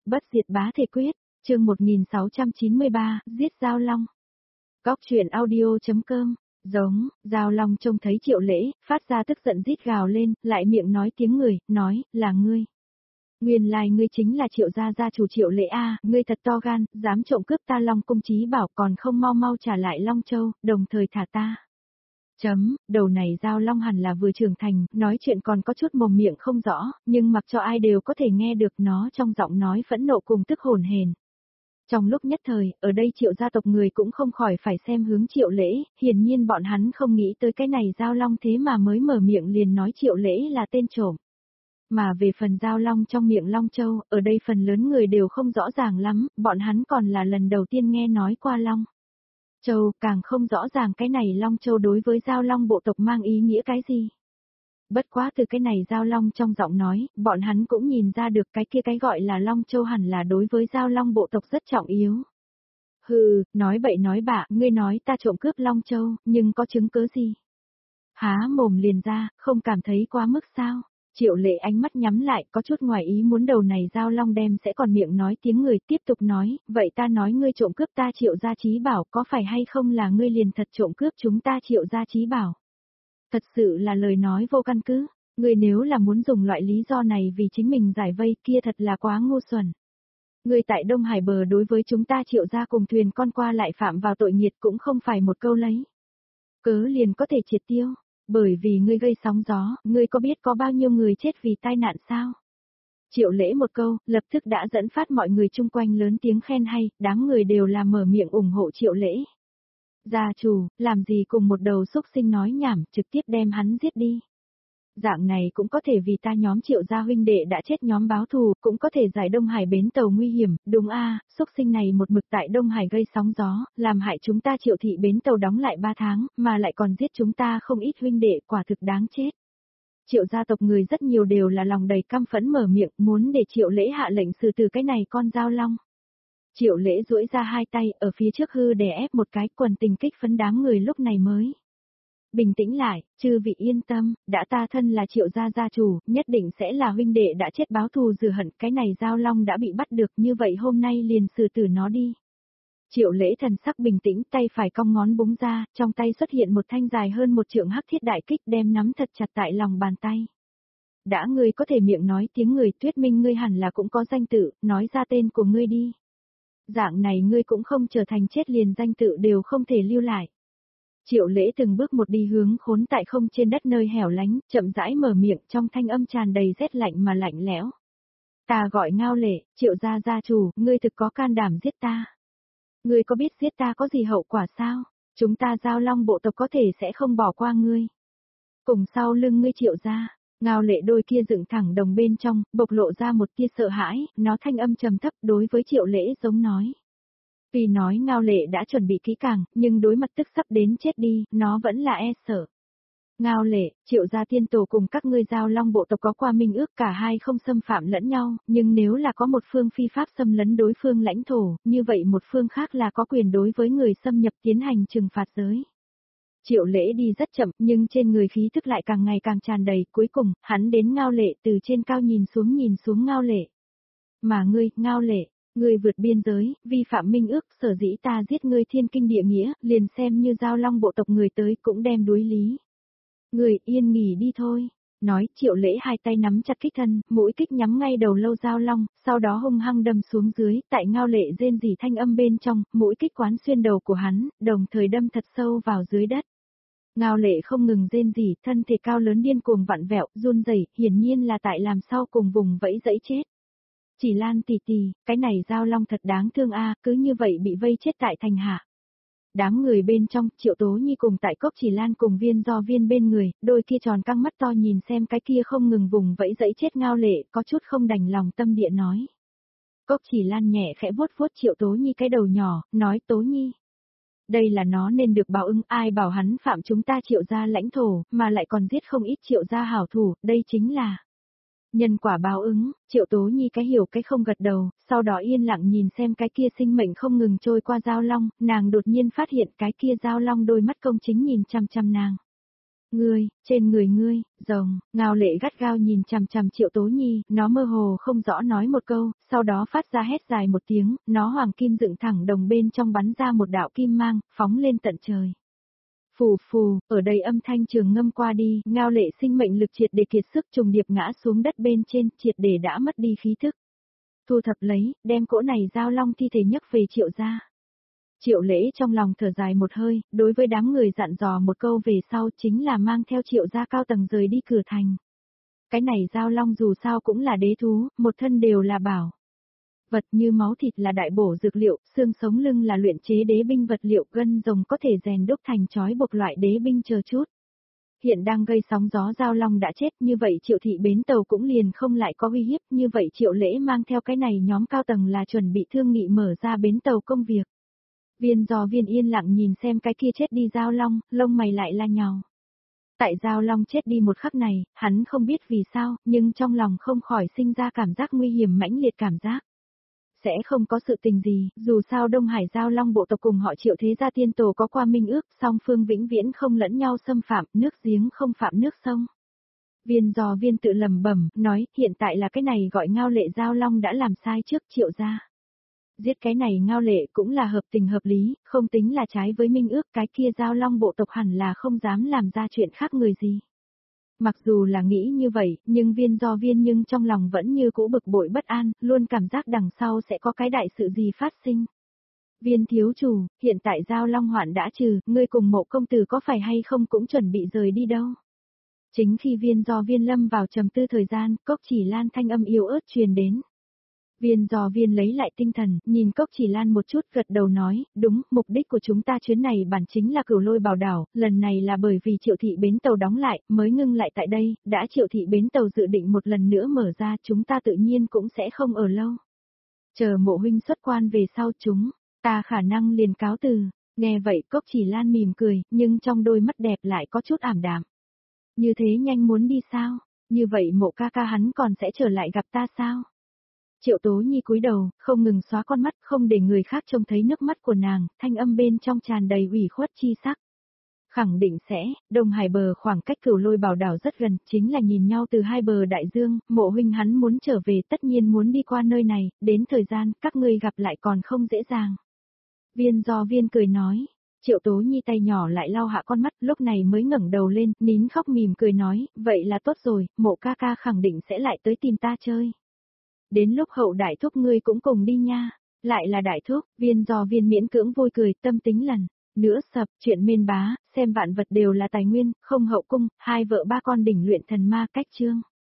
Bất diệt bá thể quyết, chương 1693, giết Giao Long. Góc truyện audio.com, giống, Giao Long trông thấy Triệu Lễ, phát ra tức giận rít gào lên, lại miệng nói tiếng người, nói, là ngươi. Nguyên lai ngươi chính là Triệu gia gia chủ Triệu Lễ a, ngươi thật to gan, dám trộm cướp ta Long cung trí bảo còn không mau mau trả lại Long Châu, đồng thời thả ta. Đầu này Giao Long hẳn là vừa trưởng thành, nói chuyện còn có chút mồm miệng không rõ, nhưng mặc cho ai đều có thể nghe được nó trong giọng nói phẫn nộ cùng tức hồn hển. Trong lúc nhất thời, ở đây Triệu gia tộc người cũng không khỏi phải xem hướng Triệu Lễ, hiển nhiên bọn hắn không nghĩ tới cái này Giao Long thế mà mới mở miệng liền nói Triệu Lễ là tên trộm. Mà về phần Giao Long trong miệng Long Châu, ở đây phần lớn người đều không rõ ràng lắm, bọn hắn còn là lần đầu tiên nghe nói qua Long Châu, càng không rõ ràng cái này Long Châu đối với Giao Long bộ tộc mang ý nghĩa cái gì. Bất quá từ cái này Giao Long trong giọng nói, bọn hắn cũng nhìn ra được cái kia cái gọi là Long Châu hẳn là đối với Giao Long bộ tộc rất trọng yếu. Hừ, nói bậy nói bạ, ngươi nói ta trộm cướp Long Châu, nhưng có chứng cứ gì? Há mồm liền ra, không cảm thấy quá mức sao? Triệu Lệ ánh mắt nhắm lại, có chút ngoài ý muốn đầu này Giao Long đem sẽ còn miệng nói tiếng người tiếp tục nói, vậy ta nói ngươi trộm cướp ta Triệu gia trí bảo có phải hay không là ngươi liền thật trộm cướp chúng ta Triệu gia trí bảo? Thật sự là lời nói vô căn cứ, ngươi nếu là muốn dùng loại lý do này vì chính mình giải vây kia thật là quá ngu xuẩn. Ngươi tại Đông Hải bờ đối với chúng ta Triệu gia cùng thuyền con qua lại phạm vào tội nghiệt cũng không phải một câu lấy cớ liền có thể triệt tiêu. Bởi vì ngươi gây sóng gió, ngươi có biết có bao nhiêu người chết vì tai nạn sao? Triệu Lễ một câu, lập tức đã dẫn phát mọi người chung quanh lớn tiếng khen hay, đám người đều là mở miệng ủng hộ Triệu Lễ. Gia chủ, làm gì cùng một đầu xúc sinh nói nhảm, trực tiếp đem hắn giết đi. Dạng này cũng có thể vì ta nhóm Triệu gia huynh đệ đã chết nhóm báo thù, cũng có thể giải Đông Hải bến tàu nguy hiểm, đúng a, xúc sinh này một mực tại Đông Hải gây sóng gió, làm hại chúng ta Triệu thị bến tàu đóng lại 3 tháng, mà lại còn giết chúng ta không ít huynh đệ, quả thực đáng chết. Triệu gia tộc người rất nhiều đều là lòng đầy căm phẫn mở miệng, muốn để Triệu Lễ hạ lệnh xử từ cái này con Giao Long. Triệu Lễ duỗi ra hai tay, ở phía trước hư đè ép một cái, quần tình kích phấn đám người lúc này mới bình tĩnh lại, chư vị yên tâm, đã ta thân là Triệu gia gia chủ, nhất định sẽ là huynh đệ đã chết báo thù rửa hận, cái này Giao Long đã bị bắt được, như vậy hôm nay liền xử tử nó đi. Triệu Lễ thần sắc bình tĩnh, tay phải cong ngón búng ra, trong tay xuất hiện một thanh dài hơn một trượng hắc thiết đại kích đem nắm thật chặt tại lòng bàn tay. Đã ngươi có thể miệng nói tiếng người, thuyết minh ngươi hẳn là cũng có danh tự, nói ra tên của ngươi đi. Dạng này ngươi cũng không trở thành chết liền danh tự đều không thể lưu lại. Triệu Lễ từng bước một đi hướng khốn tại không trên đất nơi hẻo lánh, chậm rãi mở miệng trong thanh âm tràn đầy rét lạnh mà lạnh lẽo. Ta gọi Ngao Lệ, Triệu gia gia chủ, ngươi thực có can đảm giết ta. Ngươi có biết giết ta có gì hậu quả sao? Chúng ta Giao Long bộ tộc có thể sẽ không bỏ qua ngươi. Cùng sau lưng ngươi Triệu gia, Ngao Lệ đôi kia dựng thẳng đồng bên trong, bộc lộ ra một tia sợ hãi, nó thanh âm trầm thấp đối với Triệu Lễ giống nói. Vì nói Ngao Lệ đã chuẩn bị kỹ càng, nhưng đối mặt tức sắp đến chết đi, nó vẫn là e sợ. Ngao Lệ, Triệu gia tiên tổ cùng các ngươi Giao Long bộ tộc có qua minh ước cả hai không xâm phạm lẫn nhau, nhưng nếu là có một phương phi pháp xâm lấn đối phương lãnh thổ, như vậy một phương khác là có quyền đối với người xâm nhập tiến hành trừng phạt giới. Triệu Lễ đi rất chậm, nhưng trên người khí thức lại càng ngày càng tràn đầy, cuối cùng, hắn đến Ngao Lệ từ trên cao nhìn xuống Ngao Lệ. Mà ngươi, Ngao Lệ, ngươi vượt biên giới, vi phạm minh ước, sở dĩ ta giết ngươi thiên kinh địa nghĩa, liền xem như Giao Long bộ tộc người tới cũng đem đối lý. Ngươi yên nghỉ đi thôi. Nói, Triệu Lễ hai tay nắm chặt kích thân, mũi kích nhắm ngay đầu lâu Giao Long, sau đó hung hăng đâm xuống dưới, tại Ngao Lệ rên rỉ thanh âm bên trong, mũi kích quán xuyên đầu của hắn, đồng thời đâm thật sâu vào dưới đất. Ngao Lệ không ngừng rên rỉ, thân thể cao lớn điên cuồng vặn vẹo, run rẩy, hiển nhiên là tại làm sau cùng vùng vẫy dẫy chết. Chỉ Lan tỷ tỷ, cái này Giao Long thật đáng thương a, cứ như vậy bị vây chết tại thành hạ. Đám người bên trong, Triệu Tố Nhi cùng tại Cốc Chỉ Lan cùng Viên Do Viên bên người, đôi kia tròn căng mắt to nhìn xem cái kia không ngừng vùng vẫy dẫy chết Ngao Lệ, có chút không đành lòng tâm địa nói. Cốc Chỉ Lan nhẹ khẽ vuốt vuốt Triệu Tố Nhi cái đầu nhỏ, nói Tố Nhi. Đây là nó nên được báo ứng, ai bảo hắn phạm chúng ta Triệu gia lãnh thổ, mà lại còn giết không ít Triệu gia hảo thủ, đây chính là nhân quả báo ứng. Triệu Tố Nhi cái hiểu cái không gật đầu, sau đó yên lặng nhìn xem cái kia sinh mệnh không ngừng trôi qua Giao Long, nàng đột nhiên phát hiện cái kia Giao Long đôi mắt công chính nhìn chăm chăm nàng. Trên người ngươi, rồng, Ngao Lệ gắt gao nhìn chằm chằm Triệu Tố Nhi, nó mơ hồ không rõ nói một câu, sau đó phát ra hét dài một tiếng, nó hoàng kim dựng thẳng đồng bên trong bắn ra một đạo kim mang, phóng lên tận trời. Phù phù, ở đây âm thanh trường ngâm qua đi, Ngao Lệ sinh mệnh lực triệt để kiệt sức trùng điệp ngã xuống đất bên trên, triệt để đã mất đi khí thức. Thu thập lấy, đem cỗ này giao long thi thể nhấc về Triệu gia. Triệu Lễ trong lòng thở dài một hơi, đối với đám người dặn dò một câu về sau chính là mang theo Triệu gia cao tầng rời đi cửa thành. Cái này giao long dù sao cũng là đế thú, một thân đều là bảo. Vật như máu thịt là đại bổ dược liệu, xương sống lưng là luyện chế đế binh vật liệu, gân rồng có thể rèn đúc thành chói buộc loại đế binh chờ chút. Hiện đang gây sóng gió giao long đã chết, như vậy Triệu thị bến tàu cũng liền không lại có uy hiếp, như vậy Triệu Lễ mang theo cái này nhóm cao tầng là chuẩn bị thương nghị mở ra bến tàu công việc. Viên yên lặng nhìn xem cái kia chết đi giao long, lông mày lại la nhào. Tại giao long chết đi một khắc này, hắn không biết vì sao, nhưng trong lòng không khỏi sinh ra cảm giác nguy hiểm mãnh liệt cảm giác. Sẽ không có sự tình gì, dù sao Đông Hải giao long bộ tộc cùng họ Triệu thế gia tiên tổ có qua minh ước, song phương vĩnh viễn không lẫn nhau xâm phạm, nước giếng không phạm nước sông. Viên tự lẩm bẩm, nói, hiện tại là cái này gọi Ngao Lệ giao long đã làm sai trước Triệu gia. Giết cái này Ngao Lệ cũng là hợp tình hợp lý, không tính là trái với minh ước, cái kia giao long bộ tộc hẳn là không dám làm ra chuyện khác người gì. Mặc dù là nghĩ như vậy, nhưng nhưng trong lòng vẫn như cũ bực bội bất an, luôn cảm giác đằng sau sẽ có cái đại sự gì phát sinh. Viên thiếu chủ, hiện tại giao long hoạn đã trừ, ngươi cùng Mộ công tử có phải hay không cũng chuẩn bị rời đi đâu. Chính khi viên lâm vào trầm tư thời gian, Cốc Chỉ Lan thanh âm yếu ớt truyền đến. Viên lấy lại tinh thần, nhìn Cốc Chỉ Lan một chút gật đầu nói, đúng, mục đích của chúng ta chuyến này bản chính là Cửu Lôi Bảo Đảo, lần này là bởi vì Triệu thị bến tàu đóng lại, mới ngưng lại tại đây, đã Triệu thị bến tàu dự định một lần nữa mở ra, chúng ta tự nhiên cũng sẽ không ở lâu. Chờ Mộ huynh xuất quan về sau ta khả năng liền cáo từ. Nghe vậy Cốc Chỉ Lan mỉm cười, nhưng trong đôi mắt đẹp lại có chút ảm đạm. Như thế nhanh muốn đi sao? Như vậy Mộ ca ca hắn còn sẽ trở lại gặp ta sao? Triệu Tố Nhi cúi đầu, không ngừng xóa con mắt, không để người khác trông thấy nước mắt của nàng, thanh âm bên trong tràn đầy ủy khuất chi sắc. Khẳng định sẽ, Đông Hải bờ khoảng cách Cửu Lôi Bảo Đảo rất gần, chính là nhìn nhau từ hai bờ đại dương, Mộ huynh hắn muốn trở về tất nhiên muốn đi qua nơi này, đến thời gian các ngươi gặp lại còn không dễ dàng. Viên cười nói. Triệu Tố Nhi tay nhỏ lại lau hạ con mắt, lúc này mới ngẩng đầu lên, nín khóc mỉm cười nói, vậy là tốt rồi, Mộ ca ca khẳng định sẽ lại tới tìm ta chơi. Đến lúc Hậu đại thúc ngươi cũng cùng đi nha. Lại là đại thúc, viên miễn cưỡng vui cười, tâm tính lần nữa sập, chuyện miên bá, xem vạn vật đều là tài nguyên, không hậu cung, hai vợ ba con đỉnh luyện thần ma cách chương.